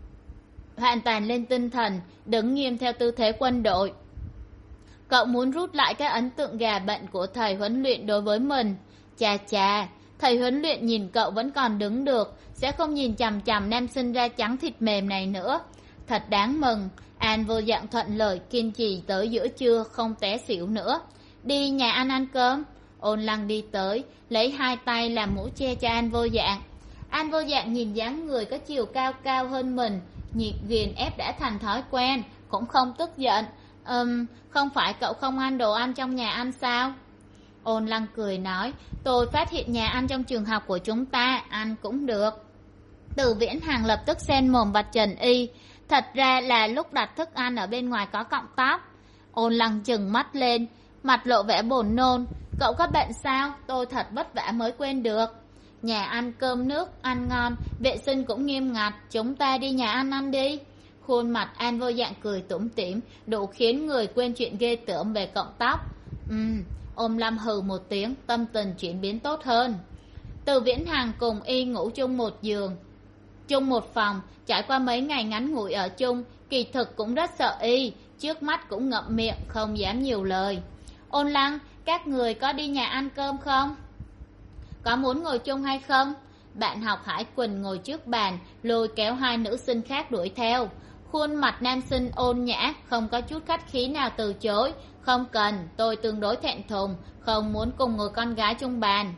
hoàn toàn lên tinh thần, đứng nghiêm theo tư thế quân đội. Cậu muốn rút lại cái ấn tượng gà bận của thầy huấn luyện đối với mình. Chà chà, thầy huấn luyện nhìn cậu vẫn còn đứng được, sẽ không nhìn chằm chằm nam sinh ra trắng thịt mềm này nữa. Thật đáng mừng. An Vô Dạng thuận lợi kiên trì tới giữa trưa, không té xỉu nữa. Đi nhà ăn ăn cơm. Ôn Lăng đi tới, lấy hai tay làm mũ che cho An Vô Dạng. An Vô Dạng nhìn dáng người có chiều cao cao hơn mình, nhiệt ghiền ép đã thành thói quen, cũng không tức giận. Ừm, không phải cậu không ăn đồ ăn trong nhà ăn sao? Ôn Lăng cười nói, tôi phát hiện nhà ăn trong trường học của chúng ta ăn cũng được. Từ Viễn Hằng lập tức xen mồm vạch trần y, thật ra là lúc đặt thức ăn ở bên ngoài có cọng tóc. Ôn Lăng chừng mắt lên, mặt lộ vẻ buồn nôn. Cậu có bệnh sao? Tôi thật vất vả mới quên được. Nhà ăn cơm nước, ăn ngon, vệ sinh cũng nghiêm ngặt, chúng ta đi nhà ăn ăn đi. Khuôn mặt An Vô Dạng cười tủm tỉm, đủ khiến người quên chuyện ghê tởm về cọng tóc. Ừm, Ôn Lâm hừ một tiếng, tâm tình chuyển biến tốt hơn. Từ Viễn Hằng cùng y ngủ chung một giường, chung một phòng, trải qua mấy ngày ngắn ngủi ở chung, kỳ thực cũng rất sợ y, trước mắt cũng ngậm miệng, không dám nhiều lời. Ôn Lăng, các người có đi nhà ăn cơm không? Có muốn ngồi chung hay không? bạn học Hải Quỳnh ngồi trước bàn lôi kéo hai nữ sinh khác đuổi theo. Khuôn mặt nam sinh ôn nhã, không có chút khách khí nào từ chối. Không cần, tôi tương đối thẹn thùng, không muốn cùng ngồi con gái chung bàn.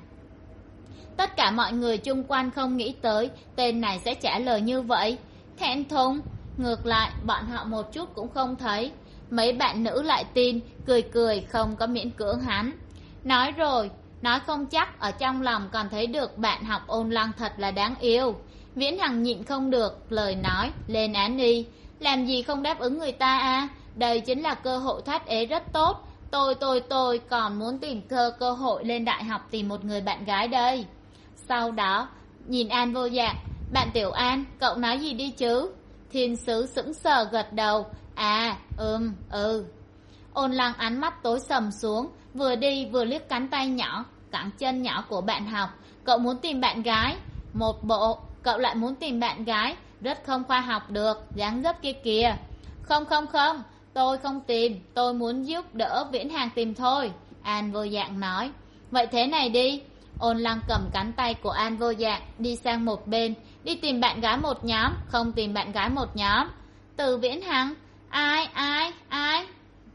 Tất cả mọi người chung quanh không nghĩ tới tên này sẽ trả lời như vậy. Thẹn thùng? Ngược lại bọn họ một chút cũng không thấy. Mấy bạn nữ lại tin, cười cười không có miễn cưỡng hắn. Nói rồi, nói không chắc ở trong lòng còn thấy được bạn học Ôn Lăng thật là đáng yêu. Viễn Hằng nhịn không được lời nói lên án y. Làm gì không đáp ứng người ta à? Đây chính là cơ hội thoát ế rất tốt. Tôi tôi tôi còn muốn tìm cơ cơ hội lên đại học tìm một người bạn gái đây. Sau đó nhìn An Vô Dạng. Bạn Tiểu An, cậu nói gì đi chứ? Thiên sứ sững sờ gật đầu. À ừm ừ. Ôn Lăng ánh mắt tối sầm xuống, vừa đi vừa liếc cánh tay nhỏ cẳng chân nhỏ của bạn học. Cậu muốn tìm bạn gái? Một bộ cậu lại muốn tìm bạn gái, rất không khoa học được, dáng dấp kia kìa. Không không không, tôi không tìm, tôi muốn giúp đỡ Viễn Hàng tìm thôi, An Vô Dạng nói. Vậy thế này đi. Ôn Lăng cầm cánh tay của An Vô Dạng đi sang một bên. Đi tìm bạn gái một nhóm, không tìm bạn gái một nhóm. Từ Viễn Hằng? Ai ai ai?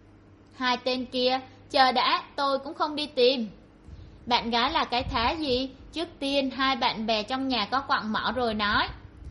Hai tên kia, chờ đã, tôi cũng không đi tìm. Bạn gái là cái thá gì? Trước tiên hai bạn bè trong nhà có quặng mỏ rồi nói.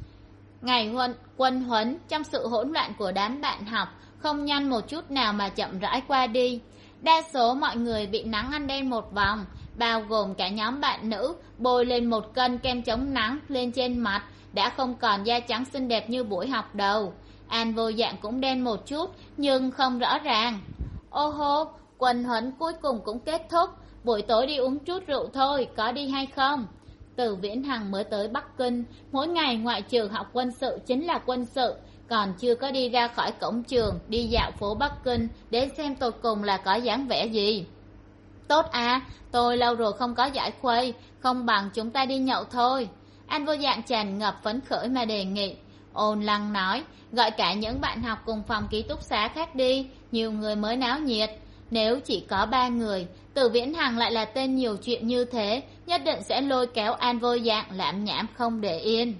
Ngày huân, quân huấn trong sự hỗn loạn của đám bạn học không nhanh một chút nào mà chậm rãi qua đi. Đa số mọi người bị nắng ăn đen một vòng, bao gồm cả nhóm bạn nữ bôi lên một cân kem chống nắng lên trên mặt, đã không còn da trắng xinh đẹp như buổi học đầu. An Vô Dạng cũng đen một chút nhưng không rõ ràng. Ô hô, quân huấn cuối cùng cũng kết thúc, buổi tối đi uống chút rượu thôi, có đi hay không? Từ Viễn Hằng mới tới Bắc Kinh, mỗi ngày ngoại trừ học quân sự chính là quân sự, còn chưa có đi ra khỏi cổng trường đi dạo phố Bắc Kinh để xem tột cùng là có dáng vẻ gì. Tốt à, tôi lâu rồi không có giải khuây, không bằng chúng ta đi nhậu thôi. An Vô Dạng tràn ngập phấn khởi mà đề nghị. Ôn Lăng nói, gọi cả những bạn học cùng phòng ký túc xá khác đi, nhiều người mới náo nhiệt. Nếu chỉ có ba người, Từ Viễn Hằng lại là tên nhiều chuyện như thế, nhất định sẽ lôi kéo An Vô Dạng lảm nhảm không để yên.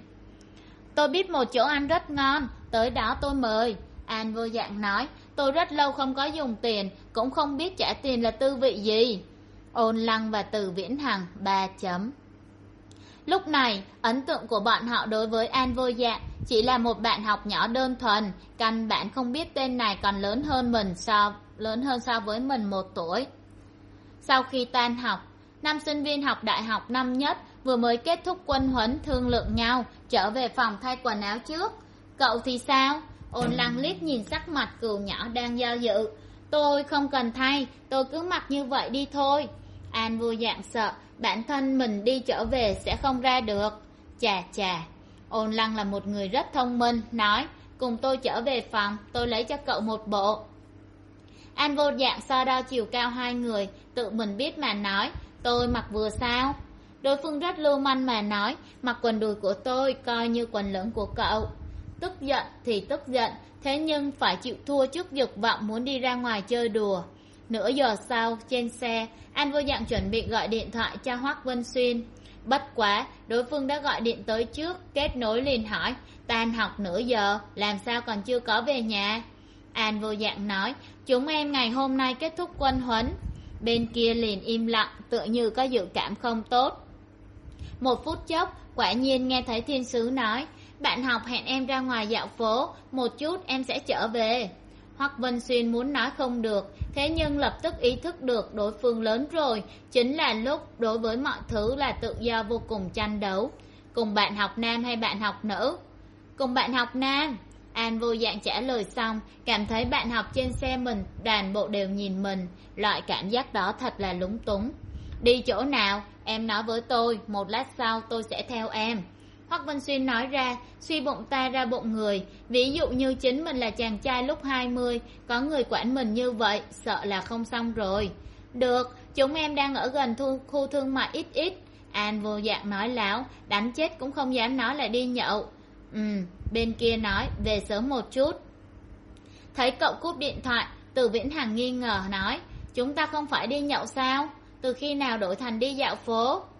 Tôi biết một chỗ ăn rất ngon, tới đó tôi mời. An Vô Dạng nói, tôi rất lâu không có dùng tiền, cũng không biết trả tiền là tư vị gì. Ôn Lăng và Từ Viễn Hằng ba chấm. Lúc này, ấn tượng của bọn họ đối với An Vô Dạng chỉ là một bạn học nhỏ đơn thuần, căn bản không biết tên này còn lớn hơn mình so lớn hơn so với mình một tuổi. Sau khi tan học, năm sinh viên học đại học năm nhất vừa mới kết thúc quân huấn thương lượng nhau trở về phòng thay quần áo trước. Cậu thì sao? Ôn Lăng liếc nhìn sắc mặt cừu nhỏ đang do dự. Tôi không cần thay, tôi cứ mặc như vậy đi thôi. An Vô Dạng sợ bản thân mình đi trở về sẽ không ra được. Chà chà, Ôn Lăng là một người rất thông minh, nói, cùng tôi trở về phòng, tôi lấy cho cậu một bộ. An Vô Dạng so đo chiều cao hai người, tự mình biết mà nói, tôi mặc vừa sao? Đối phương rất lưu manh mà nói, mặc quần đùi của tôi coi như quần lớn của cậu. Tức giận thì tức giận, thế nhưng phải chịu thua trước dục vọng muốn đi ra ngoài chơi đùa. Nửa giờ sau, trên xe, An Vô Dạng chuẩn bị gọi điện thoại cho Hoắc Vân Xuyên. Bất quá, đối phương đã gọi điện tới trước, kết nối liền hỏi, tan học nửa giờ, làm sao còn chưa có về nhà? An Vô Dạng nói, chúng em ngày hôm nay kết thúc quân huấn. Bên kia liền im lặng, tựa như có dự cảm không tốt. Một phút chốc, quả nhiên nghe thấy thiên sứ nói, bạn học hẹn em ra ngoài dạo phố, một chút em sẽ trở về. Hoắc Vân Xuyên muốn nói không được, thế nhưng lập tức ý thức được đối phương lớn rồi, chính là lúc đối với mọi thứ là tự do vô cùng tranh đấu. Cùng bạn học nam hay bạn học nữ? Cùng bạn học nam. An Vô Dạng trả lời xong, cảm thấy bạn học trên xe mình toàn bộ đều nhìn mình, loại cảm giác đó thật là lúng túng. Đi chỗ nào? Em nói với tôi, một lát sau tôi sẽ theo em. Hoắc Vân Xuyên nói ra, suy bụng ta ra bụng người, ví dụ như chính mình là chàng trai lúc hai mươi, có người quản mình như vậy, sợ là không xong rồi. Được, chúng em đang ở gần thu, khu thương mại ít ít. An Vô Dạng nói láo, đánh chết cũng không dám nói là đi nhậu. Ừ, bên kia nói, về sớm một chút. Thấy cậu cúp điện thoại, Từ Viễn Hằng nghi ngờ nói, chúng ta không phải đi nhậu sao? Từ khi nào đổi thành đi dạo phố?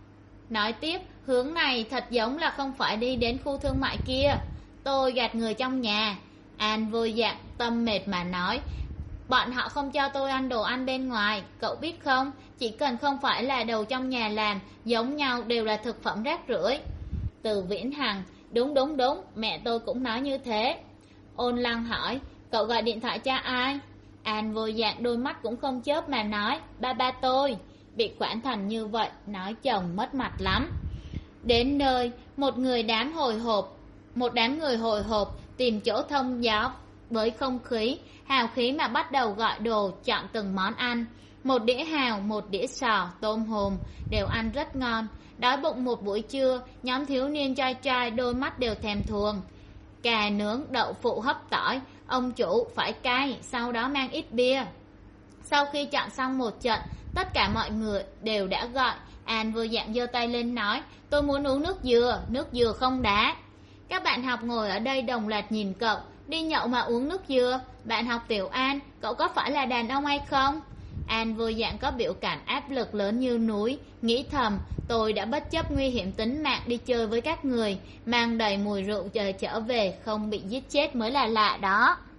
nói tiếp, hướng này thật giống là không phải đi đến khu thương mại kia. Tôi gạt người trong nhà. An vô dạng tâm mệt mà nói, bọn họ không cho tôi ăn đồ ăn bên ngoài, cậu biết không, chỉ cần không phải là đồ trong nhà làm, giống nhau đều là thực phẩm rác rưởi. Từ Viễn Hằng, đúng đúng đúng, mẹ tôi cũng nói như thế. Ôn Lăng hỏi, cậu gọi điện thoại cho ai? An vô dạng đôi mắt cũng không chớp mà nói, ba ba tôi. Bị quản thành như vậy, nói chồng mất mặt lắm. Đến nơi, một người đám hồi hộp, một đám người hồi hộp tìm chỗ thông gió với không khí, hào khí mà bắt đầu gọi đồ, chọn từng món ăn. Một đĩa hào, một đĩa sò, tôm hùm, đều ăn rất ngon. Đói bụng một buổi trưa, nhóm thiếu niên trai trai đôi mắt đều thèm thuồng. Cà nướng, đậu phụ hấp tỏi, ông chủ phải cay, sau đó mang ít bia. Sau khi chọn xong một trận, tất cả mọi người đều đã gọi. An vô dạng giơ tay lên nói, tôi muốn uống nước dừa, nước dừa không đá. Các bạn học ngồi ở đây đồng loạt nhìn cậu, đi nhậu mà uống nước dừa. Bạn học Tiểu An, cậu có phải là đàn ông hay không? An vô dạng có biểu cảm áp lực lớn như núi, nghĩ thầm, tôi đã bất chấp nguy hiểm tính mạng đi chơi với các người, mang đầy mùi rượu chờ trở về, không bị giết chết mới là lạ đó.